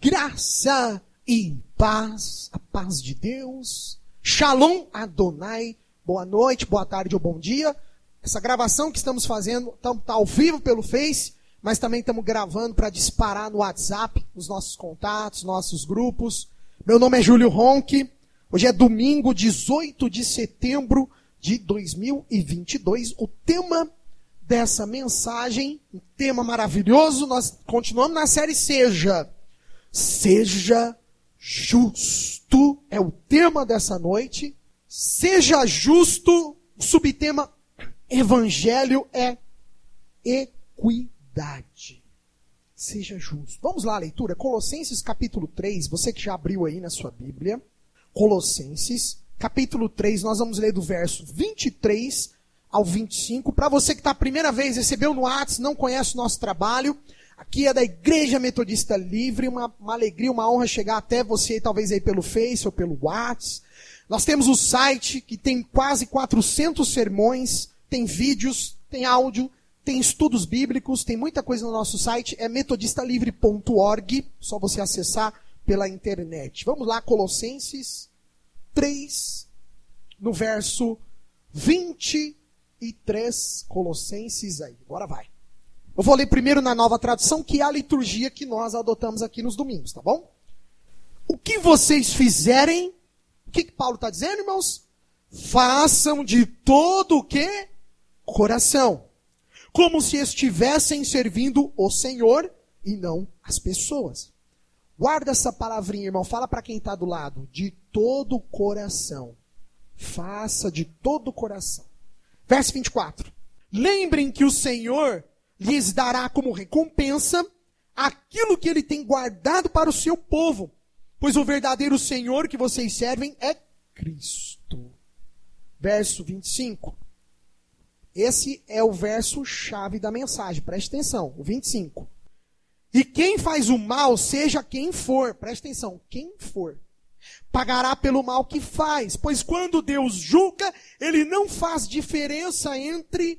Graça e paz, a paz de Deus. Shalom Adonai. Boa noite, boa tarde ou bom dia. Essa gravação que estamos fazendo está ao vivo pelo Face, mas também estamos gravando para disparar no WhatsApp, os nossos contatos, nossos grupos. Meu nome é Júlio Ronque. Hoje é domingo, 18 de setembro de 2022. O tema dessa mensagem, um tema maravilhoso, nós continuamos na série Seja. Seja justo é o tema dessa noite. Seja justo, o subtema Evangelho é equidade. Seja justo. Vamos lá, a leitura. Colossenses capítulo 3, você que já abriu aí na sua Bíblia. Colossenses capítulo 3, nós vamos ler do verso 23 ao 25. Para você que está a primeira vez, recebeu no WhatsApp, não conhece o nosso trabalho, aqui é da Igreja Metodista Livre, uma alegria, uma honra chegar até você, talvez aí pelo Face ou pelo WhatsApp. Nós temos o site que tem quase 400 sermões, tem vídeos, tem áudio, tem estudos bíblicos, tem muita coisa no nosso site, é metodistalivre.org, só você acessar pela internet. Vamos lá, Colossenses 3, no verso 23, Colossenses aí, agora vai. Eu vou ler primeiro na Nova Tradução, que é a liturgia que nós adotamos aqui nos domingos, tá bom? O que vocês fizerem, o que Paulo está dizendo, irmãos? Façam de todo o quê? Coração. Como se estivessem servindo o Senhor e não as pessoas. Guarda essa palavrinha, irmão. Fala para quem está do lado. De todo o coração. Faça de todo o coração. Verso 24. Lembrem que o Senhor lhes dará como recompensa aquilo que ele tem guardado para o seu povo, pois o verdadeiro Senhor que vocês servem é Cristo. Verso 25. Esse é o verso-chave da mensagem, preste atenção, o 25. E quem faz o mal, seja quem for, preste atenção, quem for, pagará pelo mal que faz, pois quando Deus julga, ele não faz diferença entre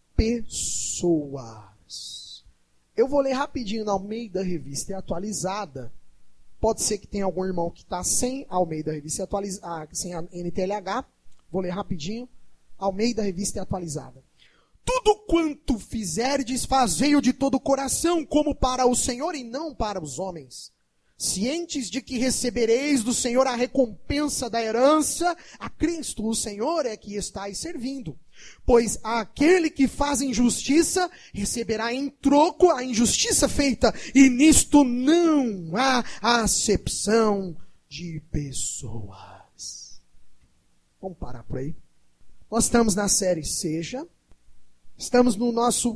pessoas. Eu vou ler rapidinho na Almeida Revista Atualizada. Pode ser que tenha algum irmão que está sem Almeida Revista Atualizada, sem a NTLH. Vou ler rapidinho. Almeida Revista Atualizada. Tudo quanto fizerdes, fazei-o de todo o coração, como para o Senhor e não para os homens. Cientes de que recebereis do Senhor a recompensa da herança, a Cristo, o Senhor, é que estáis servindo. Pois aquele que faz injustiça receberá em troco a injustiça feita, e nisto não há acepção de pessoas. Vamos parar por aí. Nós estamos na série Seja. Estamos no nosso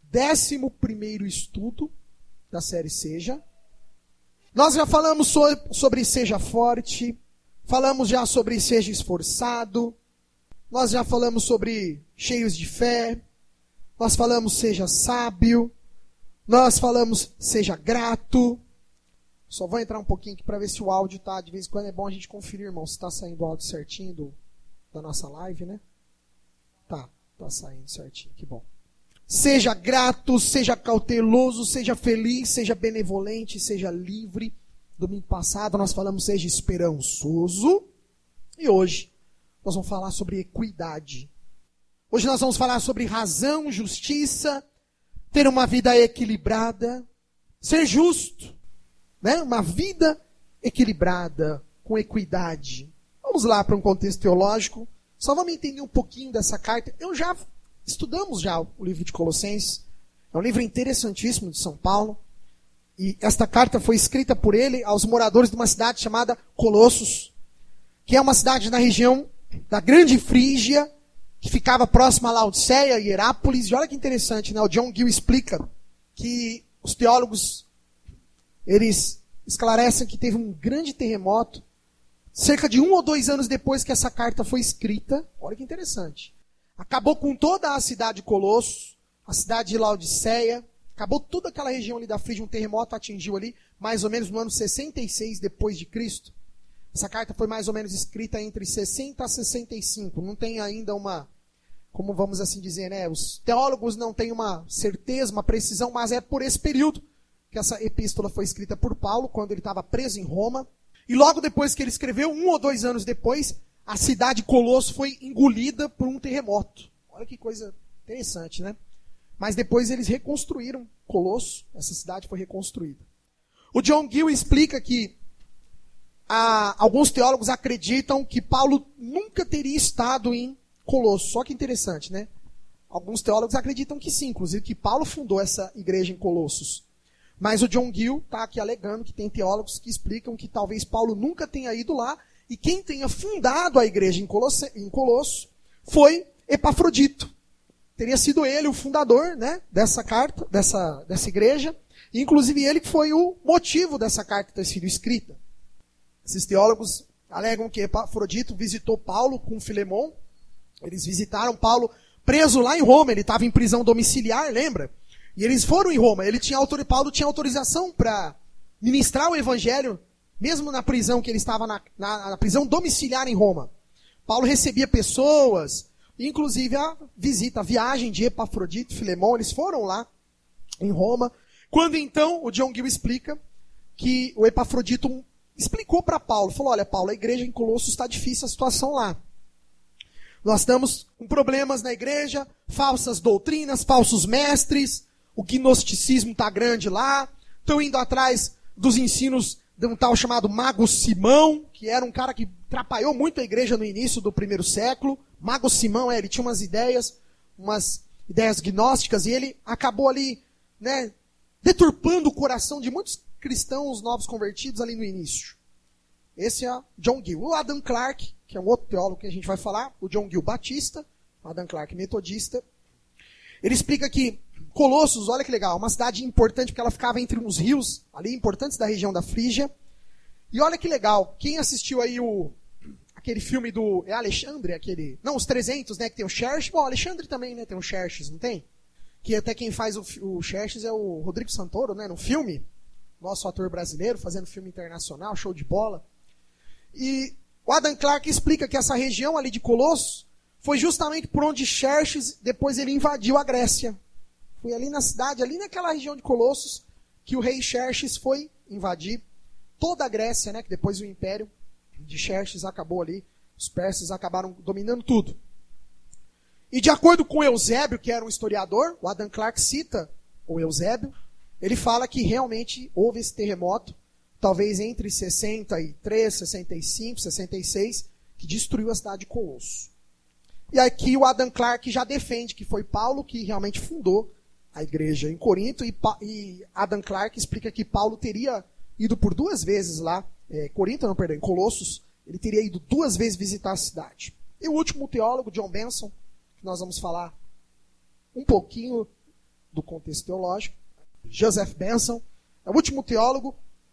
11º estudo da série Seja. Nós já falamos sobre seja forte, falamos já sobre seja esforçado, nós já falamos sobre cheios de fé, nós falamos seja sábio, nós falamos seja grato. Só vou entrar um pouquinho aqui para ver se o áudio está, de vez em quando é bom a gente conferir, irmão, se está saindo o áudio certinho da nossa live, né? Tá saindo certinho, que bom. Seja grato, seja cauteloso, seja feliz, seja benevolente, seja livre. Domingo passado nós falamos seja esperançoso. E hoje nós vamos falar sobre equidade. Hoje nós vamos falar sobre razão, justiça, ter uma vida equilibrada, ser justo, né? Uma vida equilibrada, com equidade. Vamos lá para um contexto teológico. Só vamos entender um pouquinho dessa carta. Estudamos já o livro de Colossenses. É um livro interessantíssimo de São Paulo. E esta carta foi escrita por ele aos moradores de uma cidade chamada Colossos, que é uma cidade na região da Grande Frígia, que ficava próxima a Laodiceia e Hierápolis. E olha que interessante, né? O John Gill explica que os teólogos, eles esclarecem que teve um grande terremoto cerca de 1 ou 2 anos depois que essa carta foi escrita. Olha que interessante. Acabou com toda a cidade de Colossos, a cidade de Laodiceia, acabou toda aquela região ali da Frígia, um terremoto atingiu ali, mais ou menos no ano 66 depois de Cristo. Essa carta foi mais ou menos escrita entre 60 a 65, não tem ainda uma, como vamos assim dizer, né? Os teólogos não têm uma certeza, uma precisão, mas é por esse período que que essa epístola foi escrita por Paulo quando ele estava preso em Roma. E logo depois que ele escreveu, 1 ou 2 anos depois, a cidade de Colosso foi engolida por um terremoto. Olha que coisa interessante, né? Mas depois eles reconstruíram Colosso, essa cidade foi reconstruída. O John Gill explica que alguns teólogos acreditam que Paulo nunca teria estado em Colosso. Só que interessante, né? Alguns teólogos acreditam que sim, inclusive que Paulo fundou essa igreja em Colossos. Mas o John Gill está aqui alegando que tem teólogos que explicam que talvez Paulo nunca tenha ido lá e quem tenha fundado a igreja em Colosso foi Epafrodito. Teria sido ele o fundador, né, dessa carta, dessa igreja. E, inclusive ele que foi o motivo dessa carta ter sido escrita. Esses teólogos alegam que Epafrodito visitou Paulo com Filemon. Eles visitaram Paulo preso lá em Roma. Ele estava em prisão domiciliar, lembra? E eles foram em Roma. Paulo tinha autorização para ministrar o evangelho, mesmo na prisão que ele estava na prisão domiciliar em Roma. Paulo recebia pessoas, inclusive a viagem de Epafrodito e Filemon, eles foram lá em Roma. Quando então, o John Gill explica que o Epafrodito explicou para Paulo, falou, olha Paulo, a igreja em Colossos está difícil a situação lá. Nós estamos com problemas na igreja, falsas doutrinas, falsos mestres, o gnosticismo está grande lá, estão indo atrás dos ensinos de um tal chamado Mago Simão, que era um cara que atrapalhou muito a igreja no início do 1º século. Mago Simão, ele tinha umas ideias gnósticas, e ele acabou ali, né, deturpando o coração de muitos cristãos novos convertidos ali no início. Esse é John Gill. O Adam Clarke, que é um outro teólogo que a gente vai falar, o John Gill batista, o Adam Clarke metodista, ele explica que Colossos, olha que legal, uma cidade importante porque ela ficava entre uns rios ali importantes da região da Frígia. E olha que legal, quem assistiu aí aquele filme do Alexandre, os 300, né, que tem o Xerxes. Bom, Alexandre também, né, tem o Xerxes, não tem? Que até quem faz o Xerxes é o Rodrigo Santoro, né, no filme. Nosso ator brasileiro, fazendo filme internacional, show de bola. E o Adam Clarke explica que essa região ali de Colossos foi justamente por onde Xerxes, depois ele invadiu a Grécia. Foi ali na cidade, ali naquela região de Colossos, que o rei Xerxes foi invadir toda a Grécia, né, que depois o império de Xerxes acabou ali, os persas acabaram dominando tudo. E de acordo com Eusébio, que era um historiador, o Adam Clarke cita o Eusébio, ele fala que realmente houve esse terremoto, talvez entre 63, 65, 66, que destruiu a cidade de Colosso. E aqui o Adam Clarke já defende que foi Paulo que realmente fundou a igreja em Corinto, e Adam Clarke explica que Paulo teria ido por 2 vezes lá, em Colossos, ele teria ido 2 vezes visitar a cidade. E o último teólogo, John Benson, que nós vamos falar um pouquinho do contexto teológico, Joseph Benson, é o último teólogo.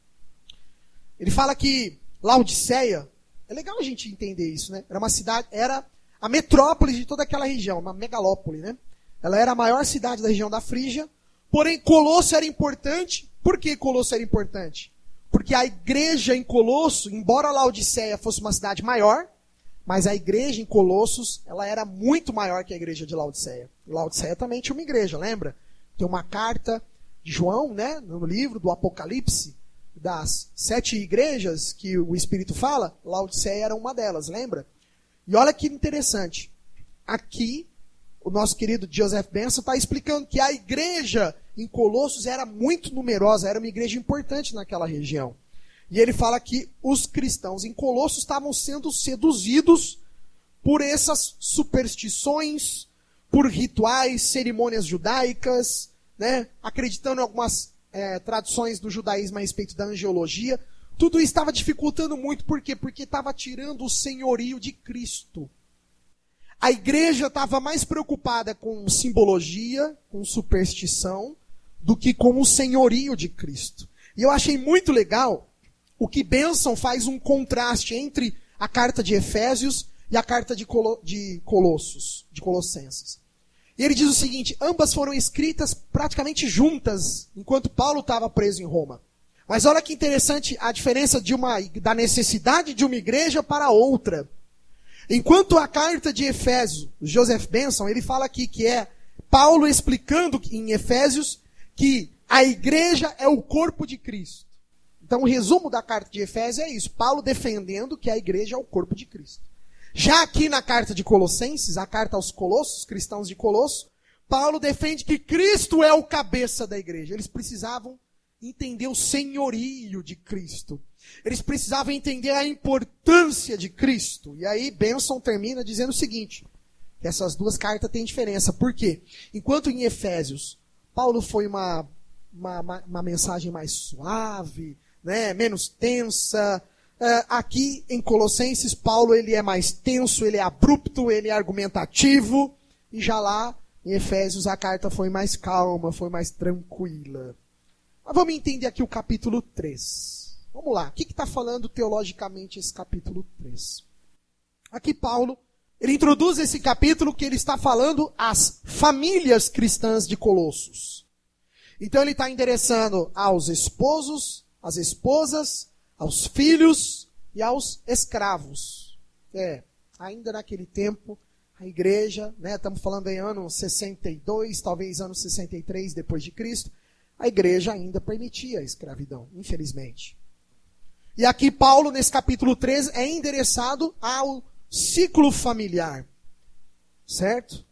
Ele fala que Laodiceia, é legal a gente entender isso, né? Era uma cidade, era a metrópole de toda aquela região, uma megalópole, né? Ela era a maior cidade da região da Frígia, porém Colosso era importante. Por que Colosso era importante? Porque a igreja em Colosso, embora Laodiceia fosse uma cidade maior, mas a igreja em Colossos, ela era muito maior que a igreja de Laodiceia. Laodiceia também tinha uma igreja, lembra? Tem uma carta de João, né, no livro do Apocalipse, das 7 igrejas que o Espírito fala, Laodiceia era uma delas, lembra? E olha que interessante. Aqui, o nosso querido Joseph Benson está explicando que a igreja em Colossos era muito numerosa, era uma igreja importante naquela região. E ele fala que os cristãos em Colossos estavam sendo seduzidos por essas superstições, por rituais, cerimônias judaicas, né, acreditando em algumas tradições do judaísmo a respeito da angeologia. Tudo isso estava dificultando muito, por quê? Porque estava tirando o senhorio de Cristo. A igreja estava mais preocupada com simbologia, com superstição, do que com o senhorio de Cristo. E eu achei muito legal o que Benson faz um contraste entre a carta de Efésios e a carta de Colossos, de Colossenses. E ele diz o seguinte, ambas foram escritas praticamente juntas, enquanto Paulo estava preso em Roma. Mas olha que interessante a diferença da necessidade de uma igreja para outra. Enquanto a carta de Efésios, Joseph Benson, ele fala aqui que é Paulo explicando em Efésios que A igreja é o corpo de Cristo. Então o resumo da carta de Efésios é isso. Paulo defendendo que a igreja é o corpo de Cristo. Já aqui na carta de Colossenses, a carta aos Colossos, cristãos de Colosso, Paulo defende que Cristo é o cabeça da igreja. Eles precisavam entender o senhorio de Cristo. Eles precisavam entender a importância de Cristo. E aí Benson termina dizendo o seguinte, que essas duas cartas têm diferença. Por quê? Enquanto em Efésios, Paulo foi uma mensagem mais suave, né, menos tensa. Aqui em Colossenses, Paulo ele é mais tenso, ele é abrupto, ele é argumentativo. E já lá em Efésios a carta foi mais calma, foi mais tranquila. Mas vamos entender aqui o capítulo 3. Vamos lá, o que está falando teologicamente esse capítulo 3? Aqui Paulo, ele introduz esse capítulo que ele está falando às famílias cristãs de Colossos. Então ele está endereçando aos esposos, às esposas, aos filhos e aos escravos. Ainda naquele tempo, a igreja, né, estamos falando em ano 62, talvez ano 63 depois de Cristo, a igreja ainda permitia a escravidão, infelizmente. E aqui Paulo, nesse capítulo 13, é endereçado ao ciclo familiar, certo?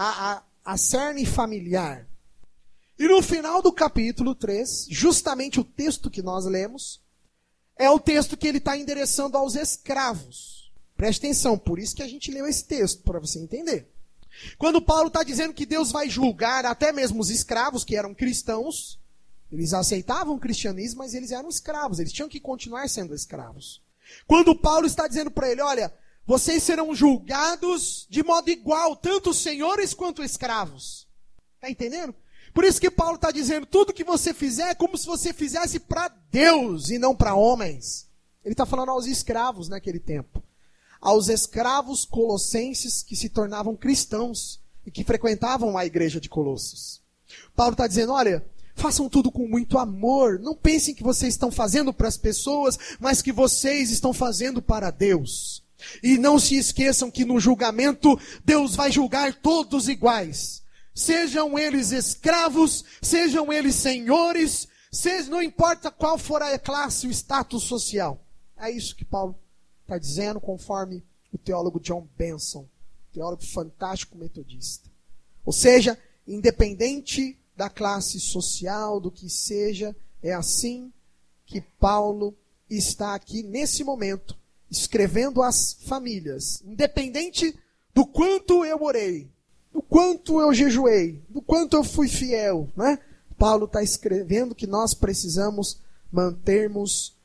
A cerne familiar. E no final do capítulo 3, justamente o texto que nós lemos, é o texto que ele está endereçando aos escravos. Preste atenção, por isso que a gente leu esse texto, para você entender. Quando Paulo está dizendo que Deus vai julgar até mesmo os escravos, que eram cristãos, eles aceitavam o cristianismo, mas eles eram escravos, eles tinham que continuar sendo escravos. Quando Paulo está dizendo para ele, olha, vocês serão julgados de modo igual, tanto senhores quanto escravos. Está entendendo? Por isso que Paulo está dizendo, tudo que você fizer é como se você fizesse para Deus e não para homens. Ele está falando aos escravos naquele tempo. Aos escravos colossenses que se tornavam cristãos e que frequentavam a igreja de Colossos. Paulo está dizendo, olha, façam tudo com muito amor. Não pensem que vocês estão fazendo para as pessoas, mas que vocês estão fazendo para Deus. E não se esqueçam que no julgamento, Deus vai julgar todos iguais. Sejam eles escravos, sejam eles senhores, não importa qual for a classe, o status social. É isso que Paulo está dizendo, conforme o teólogo John Benson, teólogo fantástico metodista. Ou seja, independente da classe social, do que seja, é assim que Paulo está aqui nesse momento, escrevendo às famílias, independente do quanto eu orei, do quanto eu jejuei, do quanto eu fui fiel, né? Paulo está escrevendo que nós precisamos mantermos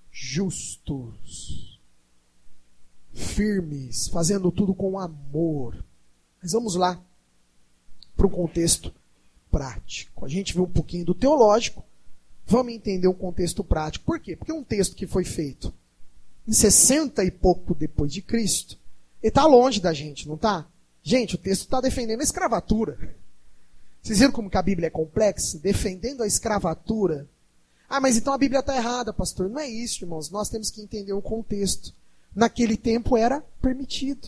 justos, firmes, fazendo tudo com amor. Mas vamos lá para um contexto prático. A gente viu um pouquinho do teológico, vamos entender um contexto prático. Por quê? Porque um texto que foi feito em 60 e pouco depois de Cristo, ele está longe da gente, não está? Gente, o texto está defendendo a escravatura. Vocês viram como que a Bíblia é complexa? Defendendo a escravatura. Ah, mas então a Bíblia está errada, pastor. Não é isso, irmãos. Nós temos que entender o contexto. Naquele tempo era permitido.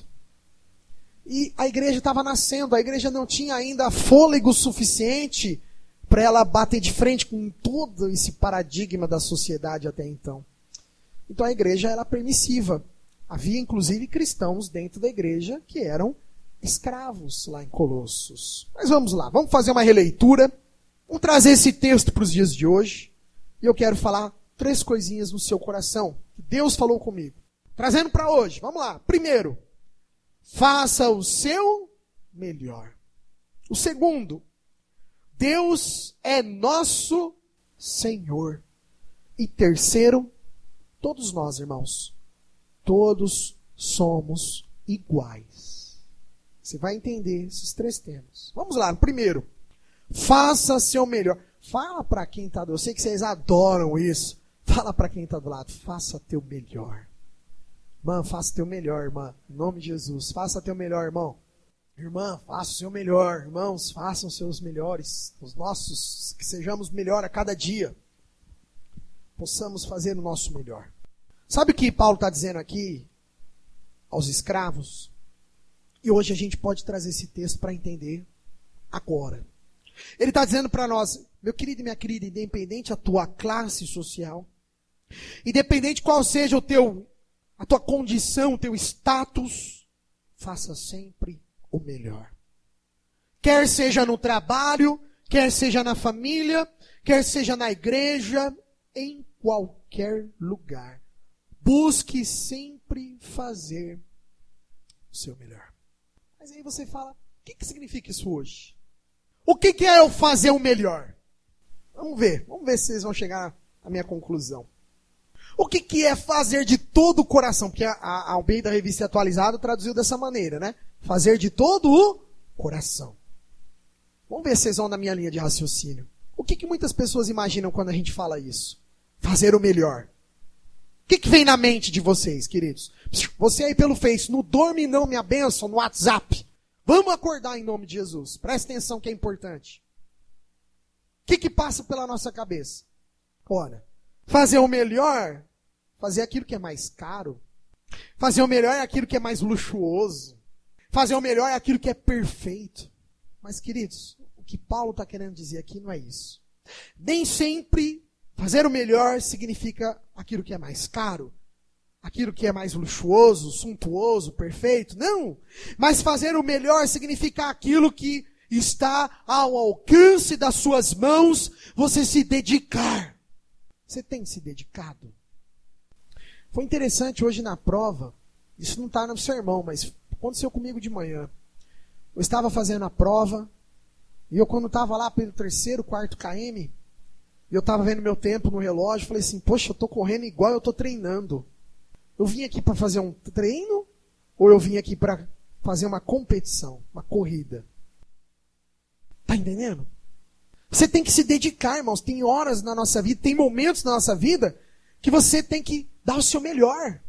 E a igreja estava nascendo. A igreja não tinha ainda fôlego suficiente para ela bater de frente com todo esse paradigma da sociedade até então. Então a igreja era permissiva. Havia inclusive cristãos dentro da igreja que eram escravos lá em Colossos. Mas vamos lá, vamos fazer uma releitura. Vamos trazer esse texto para os dias de hoje. E eu quero falar 3 coisinhas no seu coração, que Deus falou comigo. Trazendo para hoje, vamos lá. Primeiro, faça o seu melhor. O segundo, Deus é nosso Senhor. E terceiro, todos nós, irmãos, todos somos iguais. Você vai entender esses 3 temas. Vamos lá, primeiro, faça seu melhor. Fala para quem está do lado. Eu sei que vocês adoram isso. Fala para quem está do lado. Faça teu melhor. Irmã, faça teu melhor, irmã. Em nome de Jesus. Faça teu melhor, irmão. Irmã, faça o seu melhor. Irmãos, façam os seus melhores. Os nossos, que sejamos melhor a cada dia. Possamos fazer o nosso melhor. Sabe o que Paulo está dizendo aqui aos escravos? E hoje a gente pode trazer esse texto para entender agora. Ele está dizendo para nós, Meu querido e minha querida, independente da tua classe social, independente qual seja a tua condição, o teu status, faça sempre o melhor. Quer seja no trabalho, quer seja na família, quer seja na igreja, em qualquer lugar. Busque sempre fazer o seu melhor. Mas aí você fala, o que significa isso hoje? O que é eu fazer o melhor? Vamos ver se vocês vão chegar à minha conclusão. O que é fazer de todo o coração? Porque a Almeida Revista Atualizada traduziu dessa maneira, né? Fazer de todo o coração. Vamos ver se vocês vão na minha linha de raciocínio. O que muitas pessoas imaginam quando a gente fala isso? Fazer o melhor. O que vem na mente de vocês, queridos? Você aí pelo Face, no Dorme Não Minha Bênção, no WhatsApp. Vamos acordar em nome de Jesus. Presta atenção que é importante. O que passa pela nossa cabeça? Ora, fazer o melhor, fazer aquilo que é mais caro. Fazer o melhor é aquilo que é mais luxuoso. Fazer o melhor é aquilo que é perfeito. Mas, queridos, o que Paulo está querendo dizer aqui não é isso. Nem sempre fazer o melhor significa aquilo que é mais caro, aquilo que é mais luxuoso, suntuoso, perfeito. Não! Mas fazer o melhor significa aquilo que está ao alcance das suas mãos, você se dedicar. Você tem se dedicado? Foi interessante hoje na prova, isso não está no sermão, mas aconteceu comigo de manhã. Eu estava fazendo a prova, e eu quando estava lá pelo 3º, 4º km, e eu estava vendo meu tempo no relógio, falei assim, poxa, eu estou correndo igual eu estou treinando. Eu vim aqui para fazer um treino, ou eu vim aqui para fazer uma competição, uma corrida? Tá entendendo? Você tem que se dedicar, irmãos. Tem horas na nossa vida, tem momentos na nossa vida, que você tem que dar o seu melhor.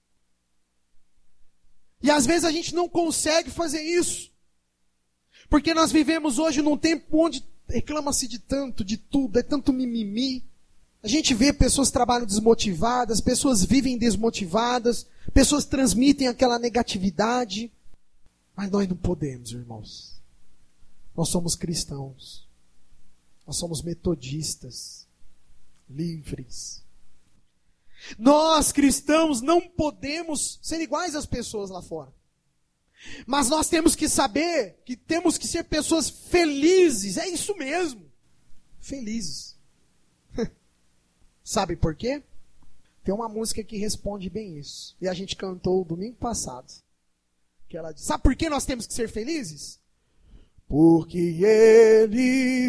E às vezes a gente não consegue fazer isso. Porque nós vivemos hoje num tempo onde reclama-se de tanto, de tudo, é tanto mimimi. A gente vê pessoas trabalham desmotivadas, pessoas vivem desmotivadas, pessoas transmitem aquela negatividade. Mas nós não podemos, irmãos. Nós somos cristãos. Nós somos metodistas, livres. Nós, cristãos, não podemos ser iguais às pessoas lá fora. Mas nós temos que saber que temos que ser pessoas felizes. É isso mesmo. Felizes. Sabe por quê? Tem uma música que responde bem isso. E a gente cantou domingo passado. Que ela diz, sabe por que nós temos que ser felizes? Porque Ele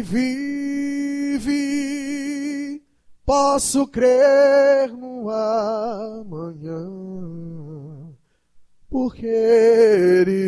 vive, posso crer no amanhã. Porque Ele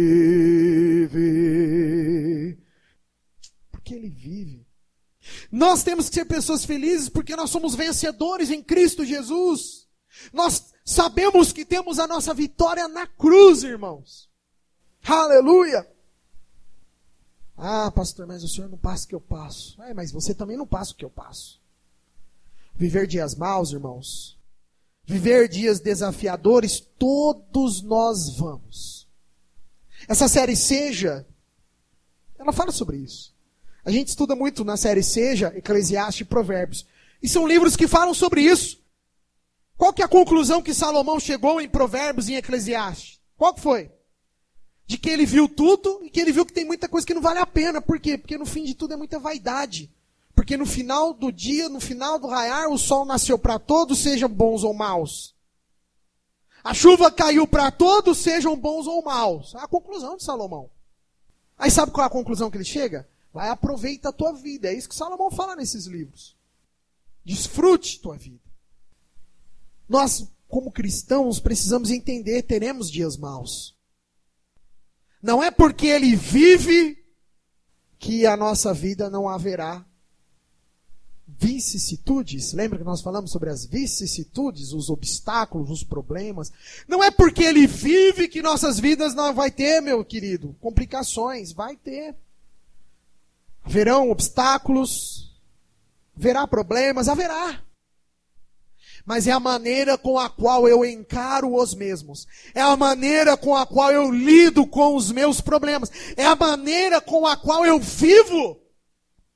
vive. Porque Ele vive. Nós temos que ser pessoas felizes porque nós somos vencedores em Cristo Jesus. Nós sabemos que temos a nossa vitória na cruz, irmãos. Aleluia! Ah, pastor, mas o senhor não passa o que eu passo. Mas você também não passa o que eu passo. Viver dias maus, irmãos. Viver dias desafiadores, todos nós vamos. Essa série Seja, ela fala sobre isso. A gente estuda muito na série Seja, Eclesiastes e Provérbios. E são livros que falam sobre isso. Qual que é a conclusão que Salomão chegou em Provérbios e em Eclesiastes? Qual que foi? De que ele viu tudo e que ele viu que tem muita coisa que não vale a pena. Por quê? Porque no fim de tudo é muita vaidade. Porque no final do dia, no final do raiar, o sol nasceu para todos, sejam bons ou maus. A chuva caiu para todos, sejam bons ou maus. É a conclusão de Salomão. Aí sabe qual é a conclusão que ele chega? Vai, aproveita a tua vida. É isso que Salomão fala nesses livros. Desfrute tua vida. Nós, como cristãos, precisamos entender, teremos dias maus. Não é porque ele vive que a nossa vida não haverá vicissitudes. Lembra que nós falamos sobre as vicissitudes, os obstáculos, os problemas? Não é porque ele vive que nossas vidas não vai ter, meu querido, complicações. Vai ter. Haverão obstáculos, haverá problemas, haverá. Mas é a maneira com a qual eu encaro os mesmos. É a maneira com a qual eu lido com os meus problemas. É a maneira com a qual eu vivo.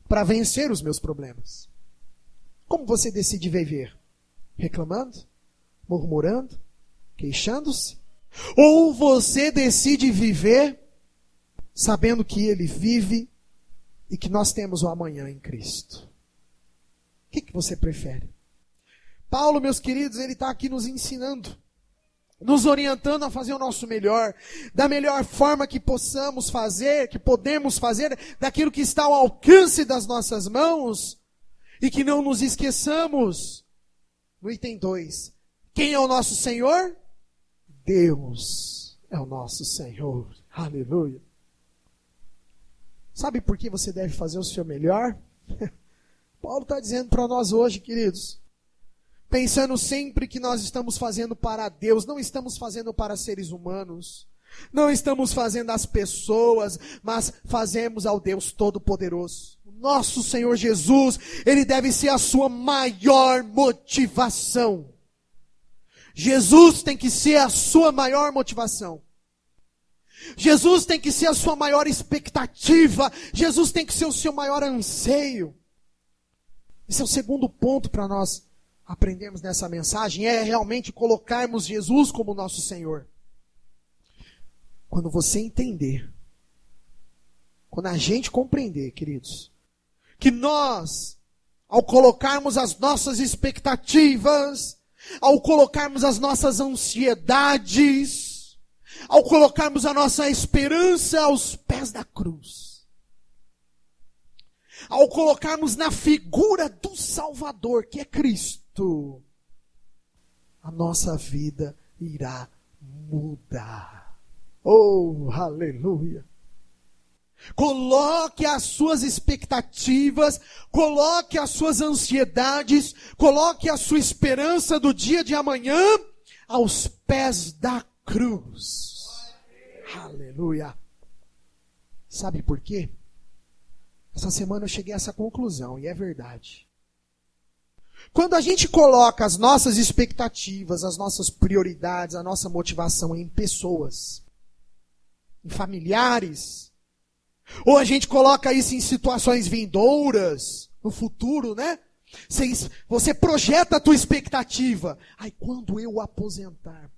para vencer os meus problemas? Como você decide viver? Reclamando? Murmurando? Queixando-se? Ou você decide viver sabendo que Ele vive e que nós temos o amanhã em Cristo? O que você prefere? Paulo, meus queridos, ele está aqui nos ensinando, nos orientando a fazer o nosso melhor, da melhor forma que possamos fazer, que podemos fazer, daquilo que está ao alcance das nossas mãos, e que não nos esqueçamos. No item 2, quem é o nosso Senhor? Deus é o nosso Senhor. Aleluia. Sabe por que você deve fazer o seu melhor? Paulo está dizendo para nós hoje, queridos, pensando sempre que nós estamos fazendo para Deus, não estamos fazendo para seres humanos, não estamos fazendo às pessoas, mas fazemos ao Deus Todo-Poderoso. O nosso Senhor Jesus, Ele deve ser a sua maior motivação. Jesus tem que ser a sua maior motivação. Jesus tem que ser a sua maior expectativa. Jesus tem que ser o seu maior anseio. Esse é o segundo ponto para nós aprendermos nessa mensagem, é realmente colocarmos Jesus como nosso Senhor. Quando você entender, quando a gente compreender, queridos, que nós, ao colocarmos as nossas expectativas, ao colocarmos as nossas ansiedades, ao colocarmos a nossa esperança aos pés da cruz, ao colocarmos na figura do Salvador, que é Cristo, a nossa vida irá mudar. Oh, aleluia! Coloque as suas expectativas, coloque as suas ansiedades, coloque a sua esperança do dia de amanhã aos pés da cruz. Aleluia! Sabe por quê? Essa semana eu cheguei a essa conclusão, e é verdade. Quando a gente coloca as nossas expectativas, as nossas prioridades, a nossa motivação em pessoas, em familiares, ou a gente coloca isso em situações vindouras, no futuro, né? Você projeta a tua expectativa. Ai, quando eu aposentar,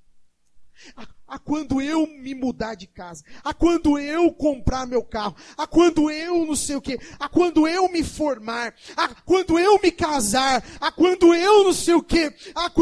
quando eu me mudar de casa, quando eu comprar meu carro, quando eu não sei o quê, quando eu me formar, quando eu me casar, quando eu não sei o quê,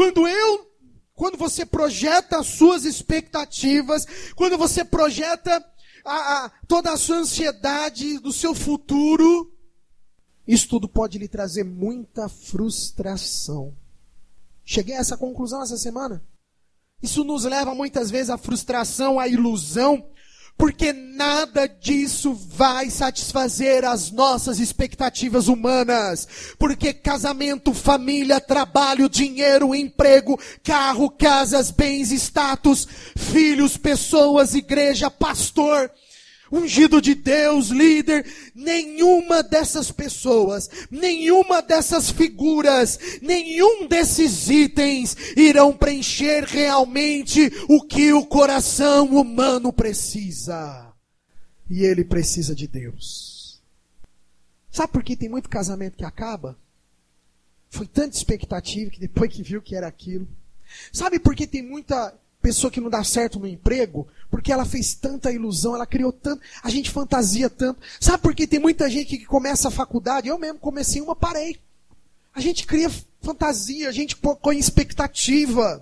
quando você projeta as suas expectativas, quando você projeta toda a sua ansiedade do seu futuro, isso tudo pode lhe trazer muita frustração. Cheguei a essa conclusão essa semana. Isso nos leva muitas vezes à frustração, à ilusão, porque nada disso vai satisfazer as nossas expectativas humanas. Porque casamento, família, trabalho, dinheiro, emprego, carro, casas, bens, status, filhos, pessoas, igreja, pastor, ungido de Deus, líder, nenhuma dessas pessoas, nenhuma dessas figuras, nenhum desses itens irão preencher realmente o que o coração humano precisa. E ele precisa de Deus. Sabe por que tem muito casamento que acaba? Foi tanta expectativa que depois que viu que era aquilo. Sabe por que tem muita pessoa que não dá certo no emprego? Porque ela fez tanta ilusão, ela criou tanto, a gente fantasia tanto. Sabe por que tem muita gente que começa a faculdade? Eu mesmo comecei uma, parei. A gente cria fantasia, a gente põe expectativa.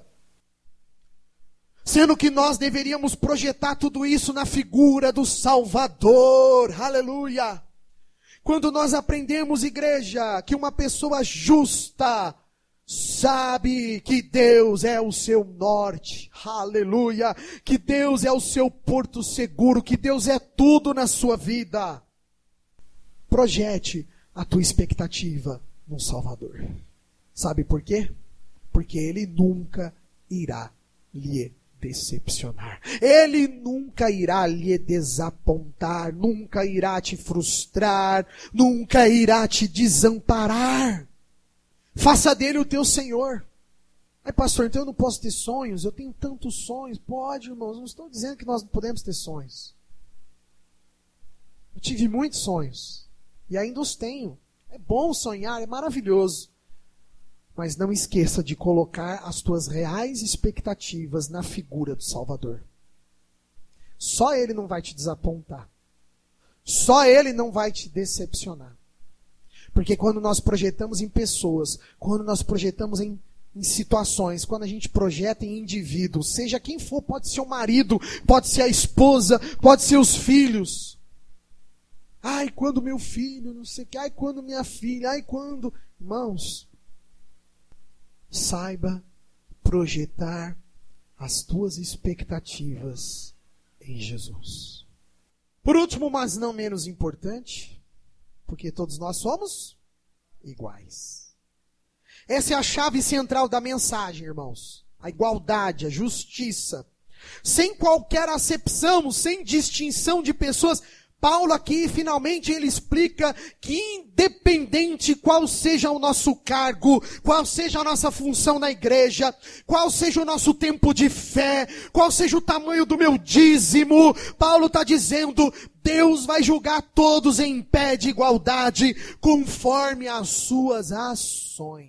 Sendo que nós deveríamos projetar tudo isso na figura do Salvador. Aleluia! Quando nós aprendemos, igreja, que uma pessoa justa sabe que Deus é o seu norte, aleluia, que Deus é o seu porto seguro, que Deus é tudo na sua vida. Projete a tua expectativa no Salvador. Sabe por quê? Porque Ele nunca irá lhe decepcionar. Ele nunca irá lhe desapontar, nunca irá te frustrar, nunca irá te desamparar. Faça dele o teu Senhor. Ai, pastor, então eu não posso ter sonhos? Eu tenho tantos sonhos. Pode, irmãos. Não estou dizendo que nós não podemos ter sonhos. Eu tive muitos sonhos. E ainda os tenho. É bom sonhar, é maravilhoso. Mas não esqueça de colocar as tuas reais expectativas na figura do Salvador. Só Ele não vai te desapontar. Só Ele não vai te decepcionar. Porque quando nós projetamos em pessoas, quando nós projetamos em situações, quando a gente projeta em indivíduos, seja quem for, pode ser o marido, pode ser a esposa, pode ser os filhos. Ai, quando meu filho, não sei o que, ai, quando minha filha, ai, quando... Irmãos, saiba projetar as tuas expectativas em Jesus. Por último, mas não menos importante, porque todos nós somos iguais. Essa é a chave central da mensagem, irmãos. A igualdade, a justiça. Sem qualquer acepção, sem distinção de pessoas. Paulo aqui, finalmente, ele explica que independente qual seja o nosso cargo, qual seja a nossa função na igreja, qual seja o nosso tempo de fé, qual seja o tamanho do meu dízimo, Paulo está dizendo, Deus vai julgar todos em pé de igualdade, conforme as suas ações.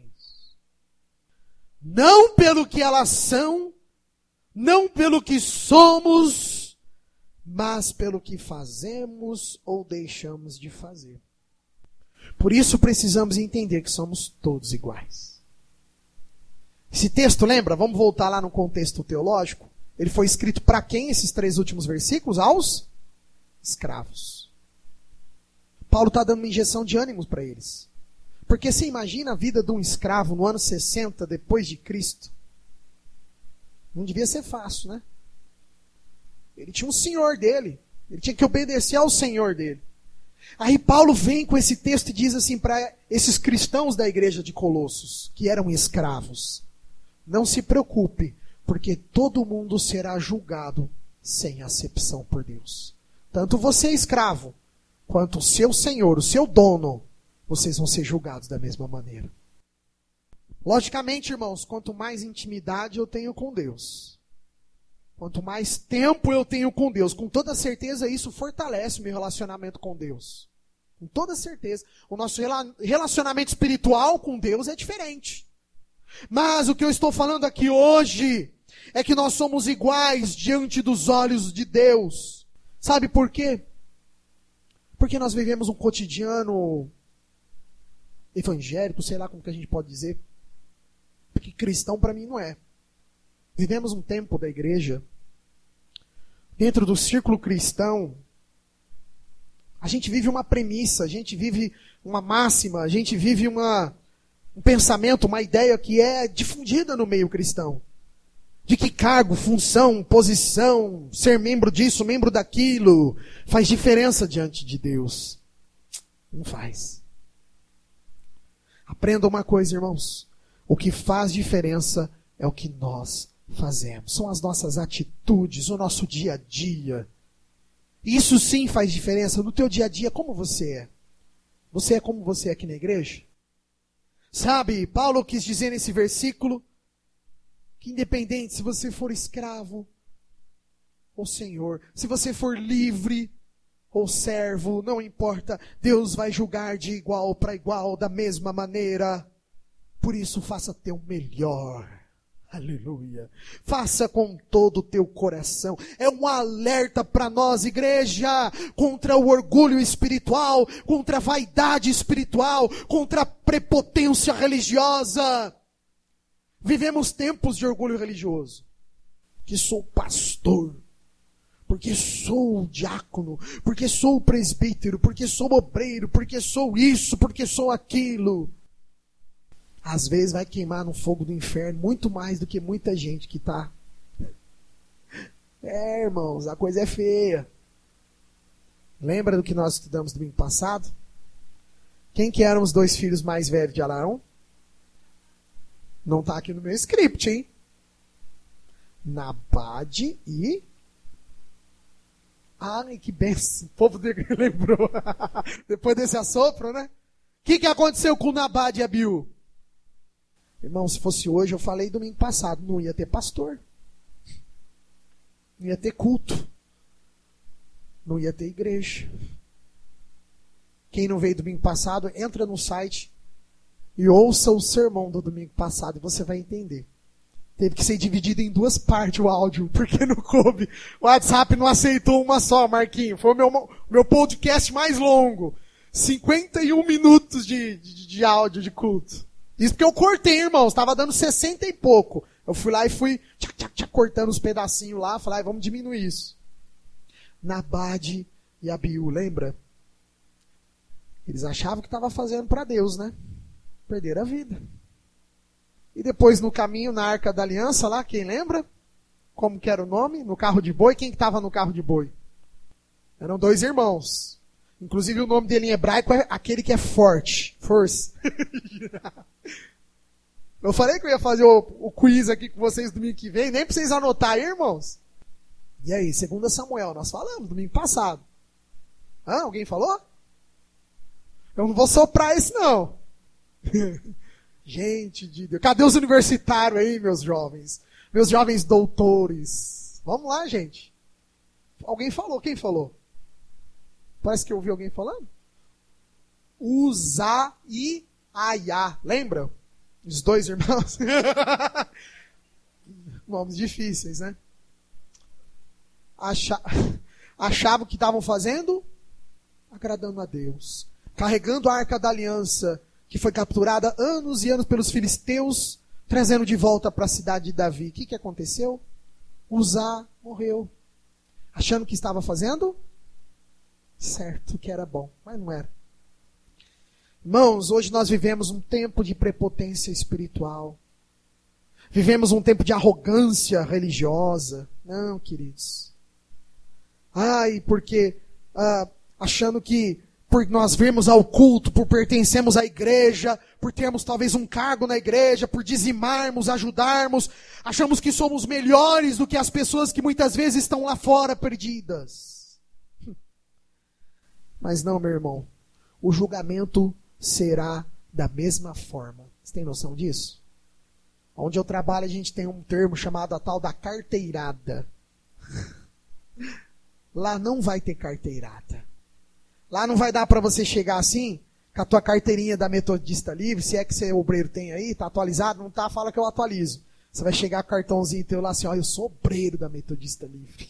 Não pelo que elas são, não pelo que somos, mas pelo que fazemos ou deixamos de fazer. Por isso precisamos entender que somos todos iguais. Esse texto, lembra? Vamos voltar lá no contexto teológico. Ele foi escrito para quem, esses 3 últimos versículos? Aos escravos. Paulo está dando uma injeção de ânimo para eles. Porque você imagina a vida de um escravo no ano 60 depois de Cristo? Não devia ser fácil, né? Ele tinha um senhor dele. Ele tinha que obedecer ao senhor dele. Aí Paulo vem com esse texto e diz assim para esses cristãos da igreja de Colossos, que eram escravos. Não se preocupe, porque todo mundo será julgado sem acepção por Deus. Tanto você, escravo, quanto o seu senhor, o seu dono, vocês vão ser julgados da mesma maneira. Logicamente, irmãos, quanto mais intimidade eu tenho com Deus, quanto mais tempo eu tenho com Deus, com toda certeza isso fortalece o meu relacionamento com Deus. Com toda certeza. O nosso relacionamento espiritual com Deus é diferente. Mas o que eu estou falando aqui hoje é que nós somos iguais diante dos olhos de Deus. Sabe por quê? Porque nós vivemos um cotidiano evangélico, sei lá como que a gente pode dizer. Porque cristão para mim não é. Vivemos um tempo da igreja, dentro do círculo cristão, a gente vive uma premissa, a gente vive uma máxima, a gente vive um pensamento, uma ideia que é difundida no meio cristão. De que cargo, função, posição, ser membro disso, membro daquilo, faz diferença diante de Deus. Não faz. Aprenda uma coisa, irmãos. O que faz diferença é o que nós fazemos. São as nossas atitudes, o nosso dia a dia. Isso sim faz diferença no teu dia a dia. Como você é? Você é como você é aqui na igreja? Sabe, Paulo quis dizer nesse versículo que independente se você for escravo ou senhor, se você for livre ou servo, não importa, Deus vai julgar de igual para igual, da mesma maneira. Por isso faça teu melhor. Aleluia. Faça com todo o teu coração. É um alerta para nós, igreja, contra o orgulho espiritual, contra a vaidade espiritual, contra a prepotência religiosa. Vivemos tempos de orgulho religioso. Que sou pastor, porque sou diácono, porque sou presbítero, porque sou obreiro, porque sou isso, porque sou aquilo. Às vezes vai queimar no fogo do inferno muito mais do que muita gente que está. Irmãos, a coisa é feia. Lembra do que nós estudamos domingo passado? Quem que eram os 2 filhos mais velhos de Arão? Não está aqui no meu script, hein? Nabade e... Ai, que benção. O povo lembrou. Depois desse assopro, né? O que aconteceu com Nabade e Abiú? Irmão, se fosse hoje, eu falei domingo passado, não ia ter pastor. Não ia ter culto. Não ia ter igreja. Quem não veio domingo passado, entra no site e ouça o sermão do domingo passado e você vai entender. Teve que ser dividido em 2 partes o áudio, porque não coube. O WhatsApp não aceitou uma só, Marquinho. Foi o meu podcast mais longo. 51 minutos de áudio de culto. Isso porque eu cortei, irmãos. Estava dando 60 e pouco. Eu fui lá e fui cortando os pedacinhos lá. Falei, vamos diminuir isso. Nabade e Abiú, lembra? Eles achavam que estava fazendo para Deus, né? Perderam a vida. E depois no caminho, na Arca da Aliança lá, quem lembra? Como que era o nome? No carro de boi. Quem que estava no carro de boi? Eram 2 irmãos. Inclusive o nome dele em hebraico é aquele que é forte. Force. Eu falei que eu ia fazer o quiz aqui com vocês domingo que vem. Nem pra vocês anotarem, irmãos. E aí, 2 Samuel, nós falamos domingo passado. Alguém falou? Eu não vou soprar esse não. Gente de Deus. Cadê os universitários aí, meus jovens? Meus jovens doutores. Vamos lá, gente. Alguém falou. Quem falou? Parece que eu ouvi alguém falando. Uzá e Aiá. Lembra? Os 2 irmãos. Nomes difíceis, né? Achavam que estavam fazendo? Agradando a Deus. Carregando a Arca da Aliança, que foi capturada anos e anos pelos filisteus, trazendo de volta para a cidade de Davi. O que aconteceu? Uzá morreu. Achando que estava fazendo? Certo, que era bom, mas não era. Irmãos, hoje nós vivemos um tempo de prepotência espiritual. Vivemos um tempo de arrogância religiosa. Não, queridos. Porque achando que por nós virmos ao culto, por pertencermos à igreja, por termos talvez um cargo na igreja, por dizimarmos, ajudarmos, achamos que somos melhores do que as pessoas que muitas vezes estão lá fora perdidas. Mas não, meu irmão, o julgamento será da mesma forma. Você tem noção disso? Onde eu trabalho a gente tem um termo chamado a tal da carteirada. Lá não vai ter carteirada. Lá não vai dar para você chegar assim, com a tua carteirinha da Metodista Livre, se é que você obreiro tem aí, tá atualizado, não tá, fala que eu atualizo. Você vai chegar com o cartãozinho teu lá assim, eu sou obreiro da Metodista Livre.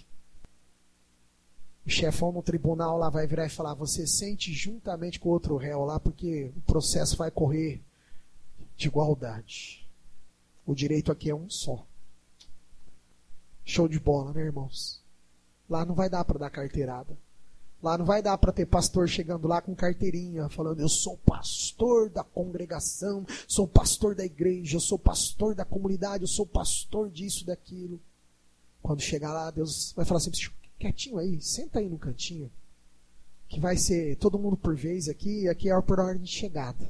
O chefão no tribunal lá vai virar e falar, você sente juntamente com o outro réu lá, porque o processo vai correr de igualdade. O direito aqui é um só. Show de bola, né, irmãos? Lá não vai dar para dar carteirada. Lá não vai dar para ter pastor chegando lá com carteirinha, falando, eu sou pastor da congregação, sou pastor da igreja, eu sou pastor da comunidade, eu sou pastor disso, daquilo. Quando chegar lá, Deus vai falar assim, quietinho aí, senta aí no cantinho, que vai ser todo mundo por vez aqui, e aqui é por ordem de chegada.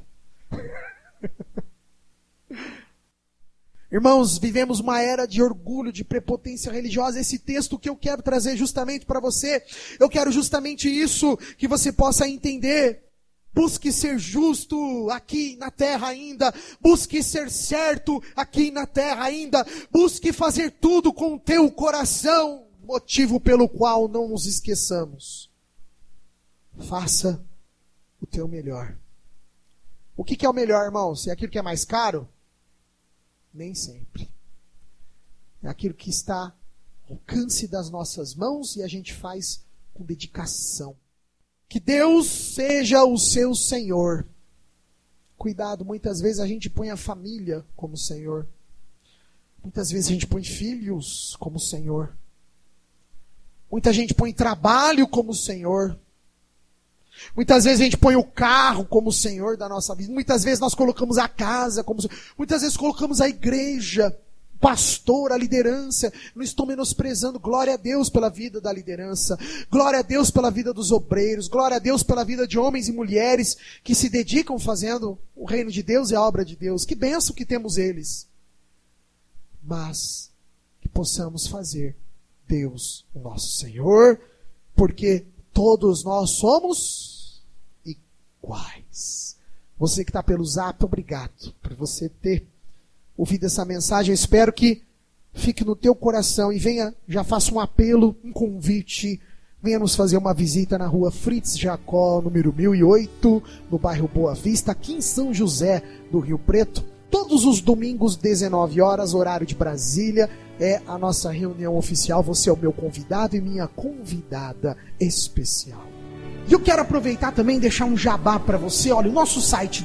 Irmãos, vivemos uma era de orgulho, de prepotência religiosa. Esse texto que eu quero trazer justamente para você, eu quero justamente isso, que você possa entender. Busque ser justo aqui na terra ainda. Busque ser certo aqui na terra ainda. Busque fazer tudo com o teu coração, motivo pelo qual não nos esqueçamos. Faça o teu melhor. O que é o melhor, irmãos? É aquilo que é mais caro? Nem sempre. É aquilo que está ao alcance das nossas mãos e a gente faz com dedicação. Que Deus seja o seu Senhor. Cuidado, muitas vezes a gente põe a família como Senhor. Muitas vezes a gente põe filhos como Senhor. Muita gente põe trabalho como Senhor. Muitas vezes a gente põe o carro como Senhor da nossa vida. Muitas vezes nós colocamos a casa como Senhor. Muitas vezes colocamos a igreja, o pastor, a liderança. Não estou menosprezando. Glória a Deus pela vida da liderança. Glória a Deus pela vida dos obreiros. Glória a Deus pela vida de homens e mulheres que se dedicam fazendo o reino de Deus e a obra de Deus. Que bênção que temos eles. Mas que possamos fazer Deus o nosso Senhor, porque todos nós somos iguais. Você que está pelo Zap, obrigado por você ter ouvido essa mensagem. Eu espero que fique no teu coração e venha, já faça um apelo, um convite. venha nos fazer uma visita na rua Fritz Jacó, número 1008, no bairro Boa Vista, aqui em São José do Rio Preto. Todos os domingos, 19 horas, horário de Brasília, é a nossa reunião oficial. Você é o meu convidado e minha convidada especial. E eu quero aproveitar também e deixar um jabá para você. Olha, o nosso site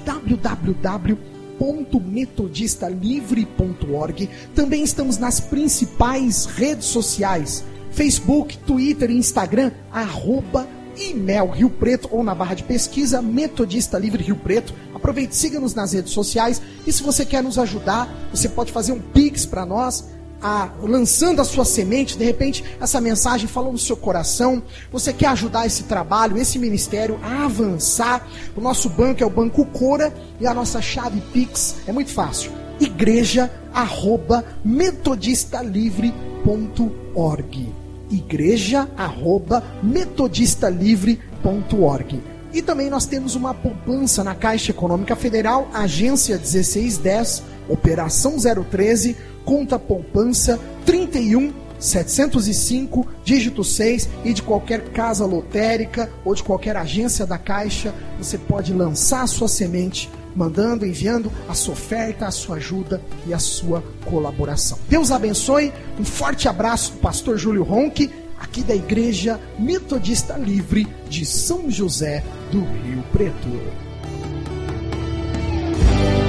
www.metodistalivre.org. Também estamos nas principais redes sociais: Facebook, Twitter e Instagram, @IMEL Rio Preto, ou na barra de pesquisa Metodista Livre Rio Preto. Aproveite, siga-nos nas redes sociais. E se você quer nos ajudar, você pode fazer um Pix para nós, lançando a sua semente. De repente essa mensagem falou no seu coração, você quer ajudar esse trabalho, esse ministério a avançar. O nosso banco é o Banco Cora e a nossa chave Pix é muito fácil: igreja@metodistalivre.org, igreja@metodistalivre.org. E também nós temos uma poupança na Caixa Econômica Federal, agência 1610, operação 013, conta poupança 31705, dígito 6, e de qualquer casa lotérica ou de qualquer agência da Caixa, você pode lançar a sua semente, enviando a sua oferta, a sua ajuda e a sua colaboração. Deus abençoe, um forte abraço do pastor Júlio Ronque, aqui da Igreja Metodista Livre de São José do Rio Preto.